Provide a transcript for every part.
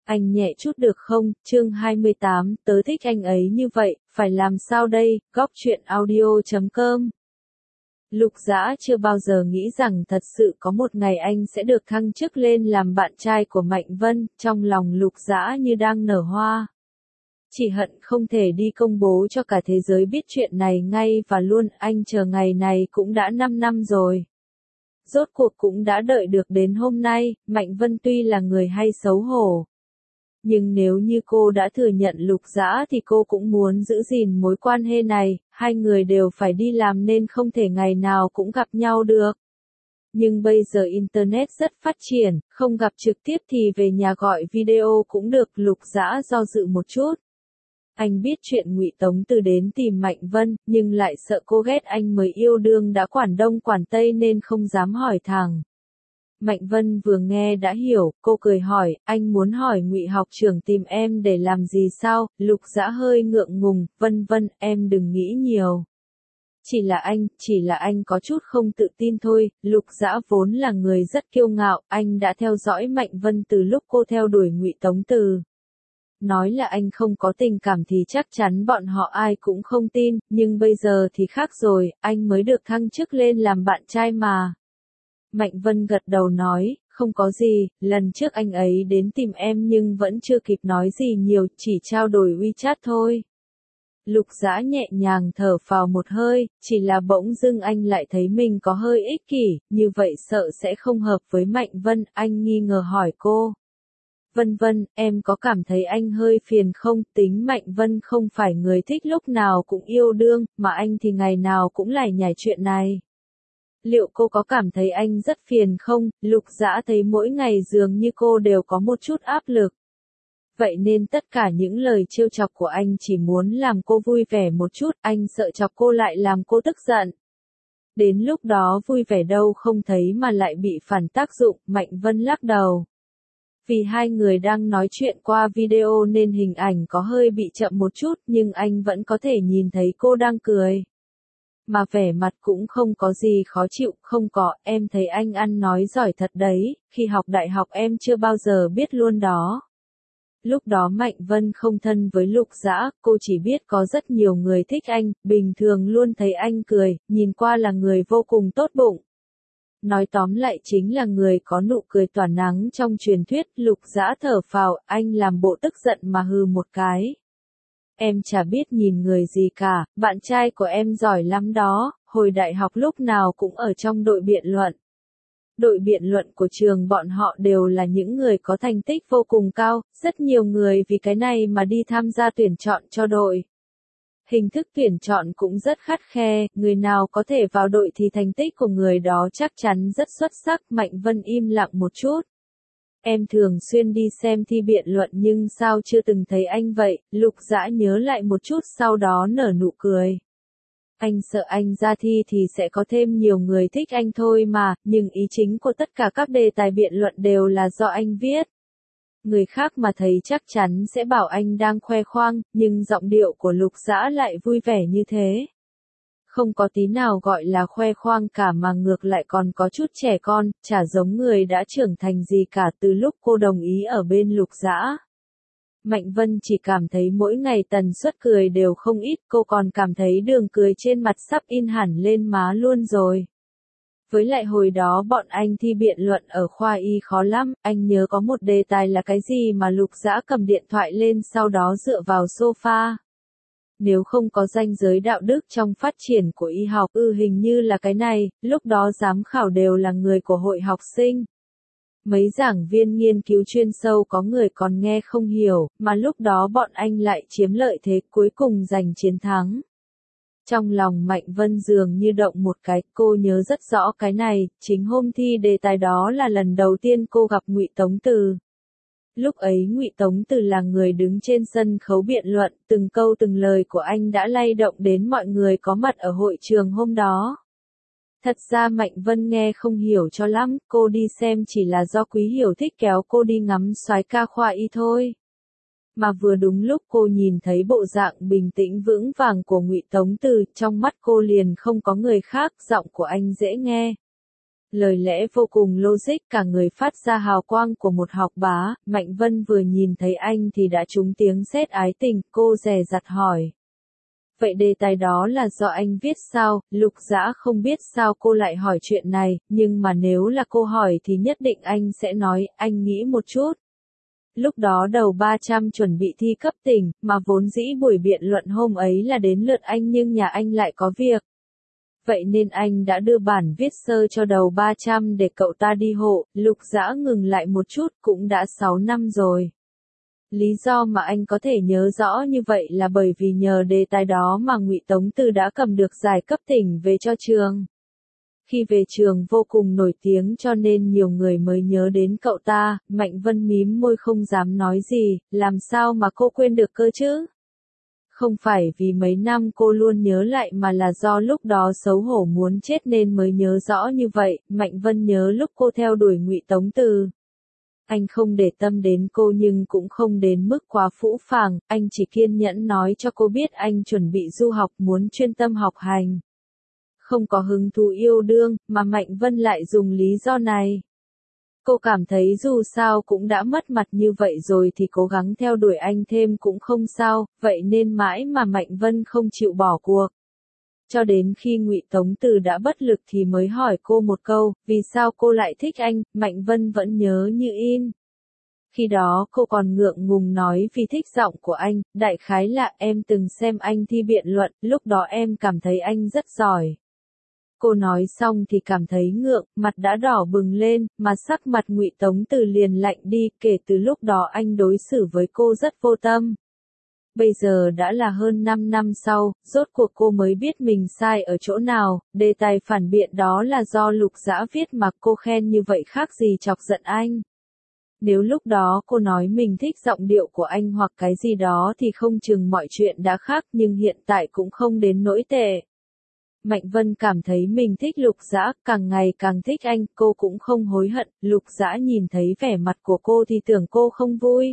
Anh nhẹ chút được không? Chương 28, tớ thích anh ấy như vậy, phải làm sao đây? Góc chuyện audio.com. Lục Dã chưa bao giờ nghĩ rằng thật sự có một ngày anh sẽ được thăng chức lên làm bạn trai của Mạnh Vân, trong lòng Lục Dã như đang nở hoa. Chỉ hận không thể đi công bố cho cả thế giới biết chuyện này ngay và luôn, anh chờ ngày này cũng đã 5 năm rồi. Rốt cuộc cũng đã đợi được đến hôm nay, Mạnh Vân tuy là người hay xấu hổ. Nhưng nếu như cô đã thừa nhận Lục Dã thì cô cũng muốn giữ gìn mối quan hệ này, hai người đều phải đi làm nên không thể ngày nào cũng gặp nhau được. Nhưng bây giờ Internet rất phát triển, không gặp trực tiếp thì về nhà gọi video cũng được, Lục Dã do dự một chút. Anh biết chuyện Ngụy Tống Từ đến tìm Mạnh Vân, nhưng lại sợ cô ghét anh mới yêu đương đã quản đông quản tây nên không dám hỏi thẳng. Mạnh Vân vừa nghe đã hiểu, cô cười hỏi, anh muốn hỏi Ngụy học trưởng tìm em để làm gì sao? Lục Dã hơi ngượng ngùng, Vân, em đừng nghĩ nhiều. Chỉ là anh có chút không tự tin thôi. Lục Dã vốn là người rất kiêu ngạo, anh đã theo dõi Mạnh Vân từ lúc cô theo đuổi Ngụy Tống Từ. Nói là anh không có tình cảm thì chắc chắn bọn họ ai cũng không tin, nhưng bây giờ thì khác rồi, anh mới được thăng chức lên làm bạn trai mà. Mạnh Vân gật đầu nói, không có gì, lần trước anh ấy đến tìm em nhưng vẫn chưa kịp nói gì nhiều, chỉ trao đổi WeChat thôi. Lục Dã nhẹ nhàng thở phào một hơi, chỉ là bỗng dưng anh lại thấy mình có hơi ích kỷ, như vậy sợ sẽ không hợp với Mạnh Vân, anh nghi ngờ hỏi cô. Vân, em có cảm thấy anh hơi phiền không? Tính Mạnh Vân không phải người thích lúc nào cũng yêu đương, mà anh thì ngày nào cũng lải nhải chuyện này. Liệu cô có cảm thấy anh rất phiền không? Lục Dã thấy mỗi ngày dường như cô đều có một chút áp lực. Vậy nên tất cả những lời trêu chọc của anh chỉ muốn làm cô vui vẻ một chút, anh sợ chọc cô lại làm cô tức giận. Đến lúc đó vui vẻ đâu không thấy mà lại bị phản tác dụng, Mạnh Vân lắc đầu. Vì hai người đang nói chuyện qua video nên hình ảnh có hơi bị chậm một chút, nhưng anh vẫn có thể nhìn thấy cô đang cười. Mà vẻ mặt cũng không có gì khó chịu, không có, em thấy anh ăn nói giỏi thật đấy, khi học đại học em chưa bao giờ biết luôn đó. Lúc đó Mạnh Vân không thân với Lục Dã, cô chỉ biết có rất nhiều người thích anh, bình thường luôn thấy anh cười, nhìn qua là người vô cùng tốt bụng. Nói tóm lại chính là người có nụ cười tỏa nắng trong truyền thuyết. Lục Dã thở phào, anh làm bộ tức giận mà hừ một cái. Em chả biết nhìn người gì cả, bạn trai của em giỏi lắm đó, hồi đại học lúc nào cũng ở trong đội biện luận. Đội biện luận của trường bọn họ đều là những người có thành tích vô cùng cao, rất nhiều người vì cái này mà đi tham gia tuyển chọn cho đội. Hình thức tuyển chọn cũng rất khắt khe, người nào có thể vào đội thì thành tích của người đó chắc chắn rất xuất sắc. Mạnh Vân im lặng một chút. Em thường xuyên đi xem thi biện luận nhưng sao chưa từng thấy anh vậy? Lục Dã nhớ lại một chút sau đó nở nụ cười. Anh sợ anh ra thi thì sẽ có thêm nhiều người thích anh thôi mà, nhưng ý chính của tất cả các đề tài biện luận đều là do anh viết. Người khác mà thấy chắc chắn sẽ bảo anh đang khoe khoang, nhưng giọng điệu của Lục Dã lại vui vẻ như thế. Không có tí nào gọi là khoe khoang cả mà ngược lại còn có chút trẻ con, chả giống người đã trưởng thành gì cả từ lúc cô đồng ý ở bên Lục Dã. Mạnh Vân chỉ cảm thấy mỗi ngày tần suất cười đều không ít, cô còn cảm thấy đường cười trên mặt sắp in hẳn lên má luôn rồi. Với lại hồi đó bọn anh thi biện luận ở khoa y khó lắm, anh nhớ có một đề tài là cái gì mà Lục Dã cầm điện thoại lên sau đó dựa vào sofa. Nếu không có ranh giới đạo đức trong phát triển của y học, hình như là cái này, lúc đó giám khảo đều là người của hội học sinh. Mấy giảng viên nghiên cứu chuyên sâu có người còn nghe không hiểu, mà lúc đó bọn anh lại chiếm lợi thế cuối cùng giành chiến thắng. Trong lòng Mạnh Vân dường như động một cái, cô nhớ rất rõ cái này, chính hôm thi đề tài đó là lần đầu tiên cô gặp Ngụy Tống Từ. Lúc ấy Ngụy Tống Từ là người đứng trên sân khấu biện luận, từng câu từng lời của anh đã lay động đến mọi người có mặt ở hội trường hôm đó. Thật ra Mạnh Vân nghe không hiểu cho lắm, cô đi xem chỉ là do Quý Hiểu thích kéo cô đi ngắm soái ca khoa y thôi. Mà vừa đúng lúc cô nhìn thấy bộ dạng bình tĩnh vững vàng của Ngụy Tống Từ, trong mắt cô liền không có người khác, giọng của anh dễ nghe. Lời lẽ vô cùng logic, cả người phát ra hào quang của một học bá. Mạnh Vân vừa nhìn thấy anh thì đã trúng tiếng sét ái tình, cô dè dặt hỏi. Vậy đề tài đó là do anh viết sao? Lục Dã không biết sao cô lại hỏi chuyện này, nhưng mà nếu là cô hỏi thì nhất định anh sẽ nói, anh nghĩ một chút. Lúc đó đầu 300 chuẩn bị thi cấp tỉnh, mà vốn dĩ buổi biện luận hôm ấy là đến lượt anh nhưng nhà anh lại có việc. Vậy nên anh đã đưa bản viết sơ cho đầu 300 để cậu ta đi hộ. Lục Dã ngừng lại một chút, cũng đã 6 năm rồi. Lý do mà anh có thể nhớ rõ như vậy là bởi vì nhờ đề tài đó mà Ngụy Tống Từ đã cầm được giải cấp tỉnh về cho trường. Khi về trường vô cùng nổi tiếng cho nên nhiều người mới nhớ đến cậu ta. Mạnh Vân mím môi không dám nói gì, làm sao mà cô quên được cơ chứ? Không phải vì mấy năm cô luôn nhớ lại mà là do lúc đó xấu hổ muốn chết nên mới nhớ rõ như vậy. Mạnh Vân nhớ lúc cô theo đuổi Ngụy Tống Từ. Anh không để tâm đến cô nhưng cũng không đến mức quá phũ phàng, anh chỉ kiên nhẫn nói cho cô biết anh chuẩn bị du học, muốn chuyên tâm học hành. Không có hứng thú yêu đương, mà Mạnh Vân lại dùng lý do này. Cô cảm thấy dù sao cũng đã mất mặt như vậy rồi thì cố gắng theo đuổi anh thêm cũng không sao, vậy nên mãi mà Mạnh Vân không chịu bỏ cuộc. Cho đến khi Ngụy Tống Từ đã bất lực thì mới hỏi cô một câu, vì sao cô lại thích anh. Mạnh Vân vẫn nhớ như in. Khi đó cô còn ngượng ngùng nói vì thích giọng của anh, đại khái là em từng xem anh thi biện luận, lúc đó em cảm thấy anh rất giỏi. Cô nói xong thì cảm thấy ngượng, mặt đã đỏ bừng lên, mà sắc mặt Ngụy Tống Từ liền lạnh đi, kể từ lúc đó anh đối xử với cô rất vô tâm. Bây giờ đã là hơn 5 năm sau, rốt cuộc cô mới biết mình sai ở chỗ nào, đề tài phản biện đó là do Lục Dã viết mà cô khen như vậy khác gì chọc giận anh. Nếu lúc đó cô nói mình thích giọng điệu của anh hoặc cái gì đó thì không chừng mọi chuyện đã khác, nhưng hiện tại cũng không đến nỗi tệ. Mạnh Vân cảm thấy mình thích Lục Dã, càng ngày càng thích anh, cô cũng không hối hận. Lục Dã nhìn thấy vẻ mặt của cô thì tưởng cô không vui.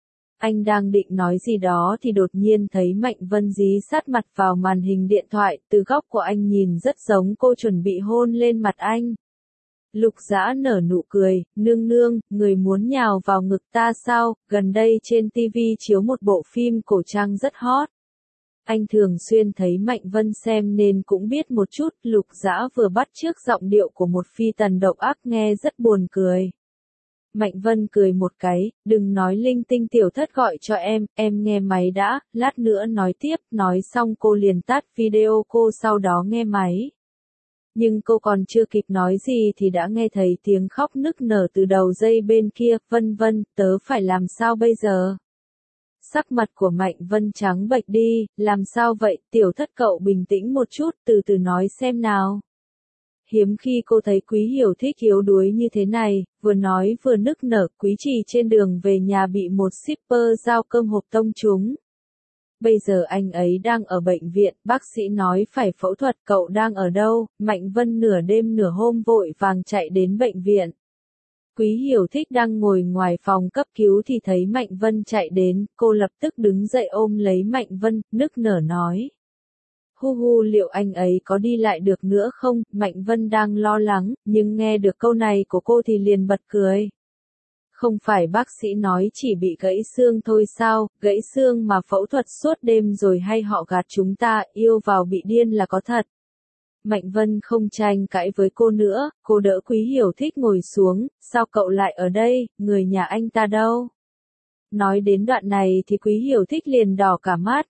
Anh đang định nói gì đó thì đột nhiên thấy Mạnh Vân dí sát mặt vào màn hình điện thoại, từ góc của anh nhìn rất giống cô chuẩn bị hôn lên mặt anh. Lục Dã nở nụ cười, nương nương, người muốn nhào vào ngực ta sao? Gần đây trên TV chiếu một bộ phim cổ trang rất hot. Anh thường xuyên thấy Mạnh Vân xem nên cũng biết một chút. Lục Dã vừa bắt chước giọng điệu của một phi tần độc ác nghe rất buồn cười. Mạnh Vân cười một cái, đừng nói linh tinh, tiểu thất gọi cho em nghe máy đã, lát nữa nói tiếp. Nói xong cô liền tắt video, cô sau đó nghe máy. Nhưng cô còn chưa kịp nói gì thì đã nghe thấy tiếng khóc nức nở từ đầu dây bên kia. Vân Vân, tớ phải làm sao bây giờ? Sắc mặt của Mạnh Vân trắng bệch đi, làm sao vậy? Tiểu thất cậu bình tĩnh một chút, từ từ nói xem nào. Hiếm khi cô thấy Quý Hiểu Thích yếu đuối như thế này, vừa nói vừa nức nở. Quý Trì trên đường về nhà bị một shipper giao cơm hộp tông trúng. Bây giờ anh ấy đang ở bệnh viện, bác sĩ nói phải phẫu thuật, cậu đang ở đâu? Mạnh Vân nửa đêm nửa hôm vội vàng chạy đến bệnh viện. Quý Hiểu Thích đang ngồi ngoài phòng cấp cứu thì thấy Mạnh Vân chạy đến, cô lập tức đứng dậy ôm lấy Mạnh Vân, nức nở nói. Hu hu, liệu anh ấy có đi lại được nữa không? Mạnh Vân đang lo lắng, nhưng nghe được câu này của cô thì liền bật cười. Không phải bác sĩ nói chỉ bị gãy xương thôi sao? Gãy xương mà phẫu thuật suốt đêm rồi hay họ gạt chúng ta, yêu vào bị điên là có thật. Mạnh Vân không tranh cãi với cô nữa, cô đỡ Quý Hiểu Thích ngồi xuống, sao cậu lại ở đây, người nhà anh ta đâu? Nói đến đoạn này thì Quý Hiểu Thích liền đỏ cả mắt.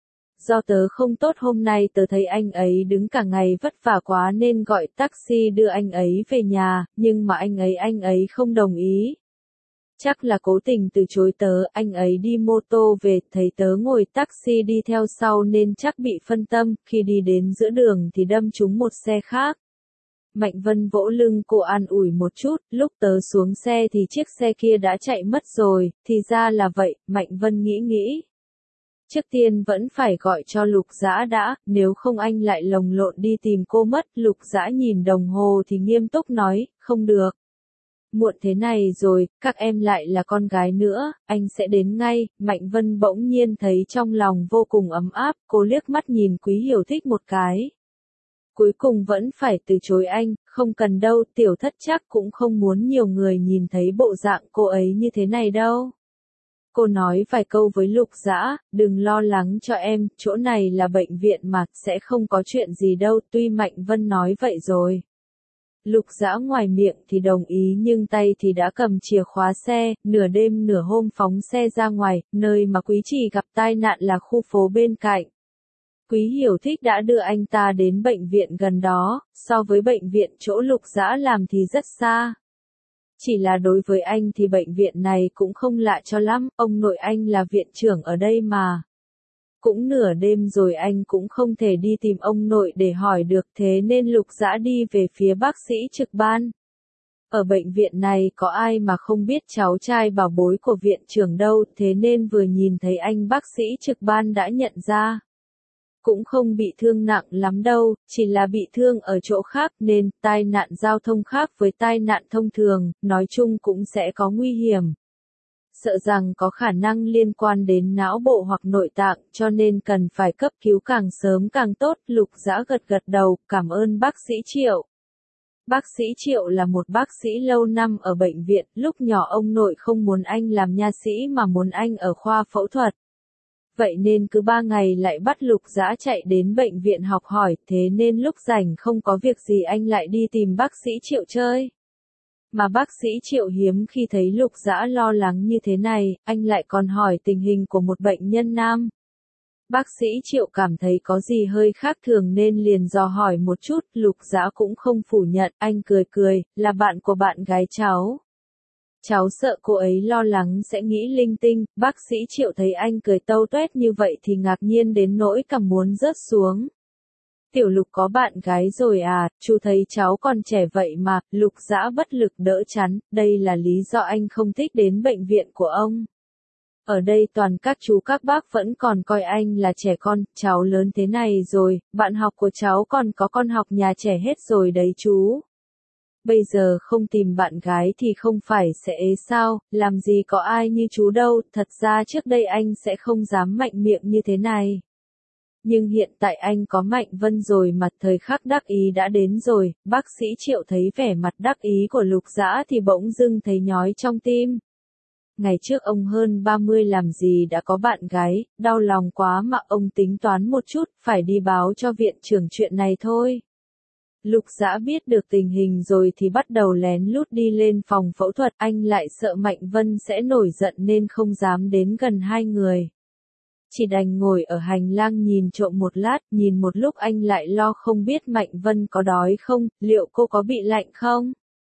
Do tớ không tốt, hôm nay tớ thấy anh ấy đứng cả ngày vất vả quá nên gọi taxi đưa anh ấy về nhà, nhưng mà anh ấy không đồng ý. Chắc là cố tình từ chối tớ, anh ấy đi mô tô về, thấy tớ ngồi taxi đi theo sau nên chắc bị phân tâm, khi đi đến giữa đường thì đâm trúng một xe khác. Mạnh Vân vỗ lưng cô an ủi một chút, lúc tớ xuống xe thì chiếc xe kia đã chạy mất rồi, thì ra là vậy. Mạnh Vân nghĩ. Trước tiên vẫn phải gọi cho Lục Dã đã, nếu không anh lại lồng lộn đi tìm cô mất. Lục Dã nhìn đồng hồ thì nghiêm túc nói, không được. Muộn thế này rồi, các em lại là con gái nữa, anh sẽ đến ngay. Mạnh Vân bỗng nhiên thấy trong lòng vô cùng ấm áp, cô liếc mắt nhìn Quý Hiểu Thích một cái. Cuối cùng vẫn phải từ chối anh, không cần đâu, tiểu thất chắc cũng không muốn nhiều người nhìn thấy bộ dạng cô ấy như thế này đâu. Cô nói vài câu với Lục Dã, đừng lo lắng cho em, chỗ này là bệnh viện mà, sẽ không có chuyện gì đâu, tuy Mạnh Vân nói vậy rồi. Lục Dã ngoài miệng thì đồng ý nhưng tay thì đã cầm chìa khóa xe, nửa đêm nửa hôm phóng xe ra ngoài, nơi mà Quý Trì gặp tai nạn là khu phố bên cạnh. Quý Hiểu Thích đã đưa anh ta đến bệnh viện gần đó, so với bệnh viện chỗ Lục Dã làm thì rất xa. Chỉ là đối với anh thì bệnh viện này cũng không lạ cho lắm, ông nội anh là viện trưởng ở đây mà. Cũng nửa đêm rồi anh cũng không thể đi tìm ông nội để hỏi được, thế nên Lục Dã đi về phía bác sĩ trực ban. Ở bệnh viện này có ai mà không biết cháu trai bảo bối của viện trưởng đâu, thế nên vừa nhìn thấy anh bác sĩ trực ban đã nhận ra. Cũng không bị thương nặng lắm đâu, chỉ là bị thương ở chỗ khác nên tai nạn giao thông khác với tai nạn thông thường, nói chung cũng sẽ có nguy hiểm. Sợ rằng có khả năng liên quan đến não bộ hoặc nội tạng cho nên cần phải cấp cứu càng sớm càng tốt. Lục Dã gật gật đầu, cảm ơn bác sĩ Triệu. Bác sĩ Triệu là một bác sĩ lâu năm ở bệnh viện, lúc nhỏ ông nội không muốn anh làm nha sĩ mà muốn anh ở khoa phẫu thuật. Vậy nên cứ 3 ngày lại bắt Lục Dã chạy đến bệnh viện học hỏi, thế nên lúc rảnh không có việc gì anh lại đi tìm bác sĩ Triệu chơi. Mà bác sĩ Triệu hiếm khi thấy Lục Dã lo lắng như thế này, anh lại còn hỏi tình hình của một bệnh nhân nam. Bác sĩ Triệu cảm thấy có gì hơi khác thường nên liền dò hỏi một chút, Lục Dã cũng không phủ nhận, anh cười cười, là bạn của bạn gái cháu. Cháu sợ cô ấy lo lắng sẽ nghĩ linh tinh, bác sĩ Triệu thấy anh cười tâu tuét như vậy thì ngạc nhiên đến nỗi cằm muốn rớt xuống. Tiểu Lục có bạn gái rồi à, chú thấy cháu còn trẻ vậy mà, Lục Dã bất lực đỡ chắn, đây là lý do anh không thích đến bệnh viện của ông. Ở đây toàn các chú các bác vẫn còn coi anh là trẻ con, cháu lớn thế này rồi, bạn học của cháu còn có con học nhà trẻ hết rồi đấy chú. Bây giờ không tìm bạn gái thì không phải sẽ ế sao, làm gì có ai như chú đâu, thật ra trước đây anh sẽ không dám mạnh miệng như thế này. Nhưng hiện tại anh có Mạnh Vân rồi mà thời khắc đắc ý đã đến rồi, bác sĩ Triệu thấy vẻ mặt đắc ý của Lục Dã thì bỗng dưng thấy nhói trong tim. Ngày trước ông hơn 30 làm gì đã có bạn gái, đau lòng quá mà ông tính toán một chút, phải đi báo cho viện trưởng chuyện này thôi. Lục Dã biết được tình hình rồi thì bắt đầu lén lút đi lên phòng phẫu thuật, anh lại sợ Mạnh Vân sẽ nổi giận nên không dám đến gần hai người. Chỉ đành ngồi ở hành lang nhìn trộm một lát, nhìn một lúc anh lại lo không biết Mạnh Vân có đói không, liệu cô có bị lạnh không?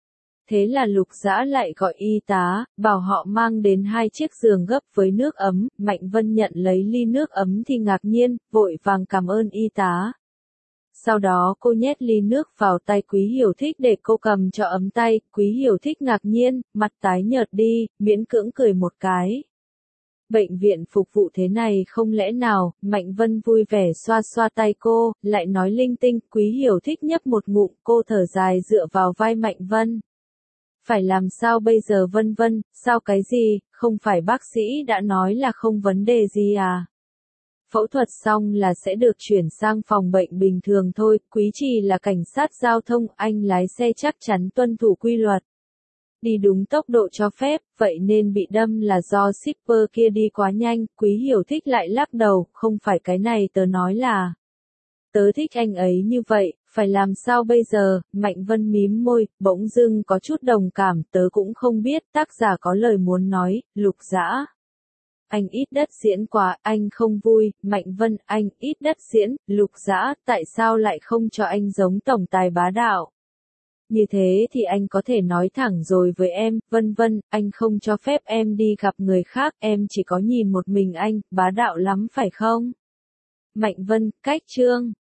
Thế là Lục Dã lại gọi y tá, bảo họ mang đến 2 chiếc giường gấp với nước ấm, Mạnh Vân nhận lấy ly nước ấm thì ngạc nhiên, vội vàng cảm ơn y tá. Sau đó cô nhét ly nước vào tay Quý Hiểu Thích để cô cầm cho ấm tay, Quý Hiểu Thích ngạc nhiên, mặt tái nhợt đi, miễn cưỡng cười một cái. Bệnh viện phục vụ thế này không lẽ nào, Mạnh Vân vui vẻ xoa xoa tay cô, lại nói linh tinh, Quý Hiểu Thích nhấp một ngụm, cô thở dài dựa vào vai Mạnh Vân. Phải làm sao bây giờ Vân Vân, sao cái gì, không phải bác sĩ đã nói là không vấn đề gì à? Phẫu thuật xong là sẽ được chuyển sang phòng bệnh bình thường thôi, Quý Trì là cảnh sát giao thông, anh lái xe chắc chắn tuân thủ quy luật. Đi đúng tốc độ cho phép, vậy nên bị đâm là do shipper kia đi quá nhanh, Quý Hiểu Thích lại lắc đầu, không phải cái này tớ nói là. Tớ thích anh ấy như vậy, phải làm sao bây giờ, Mạnh Vân mím môi, bỗng dưng có chút đồng cảm, tớ cũng không biết, tác giả có lời muốn nói, Lục Dã. Anh ít đất diễn quá, anh không vui, Mạnh Vân, anh ít đất diễn, Lục Dã, tại sao lại không cho anh giống tổng tài bá đạo? Như thế thì anh có thể nói thẳng rồi với em, Vân Vân, anh không cho phép em đi gặp người khác, em chỉ có nhìn một mình anh, bá đạo lắm phải không? Mạnh Vân, cách chương.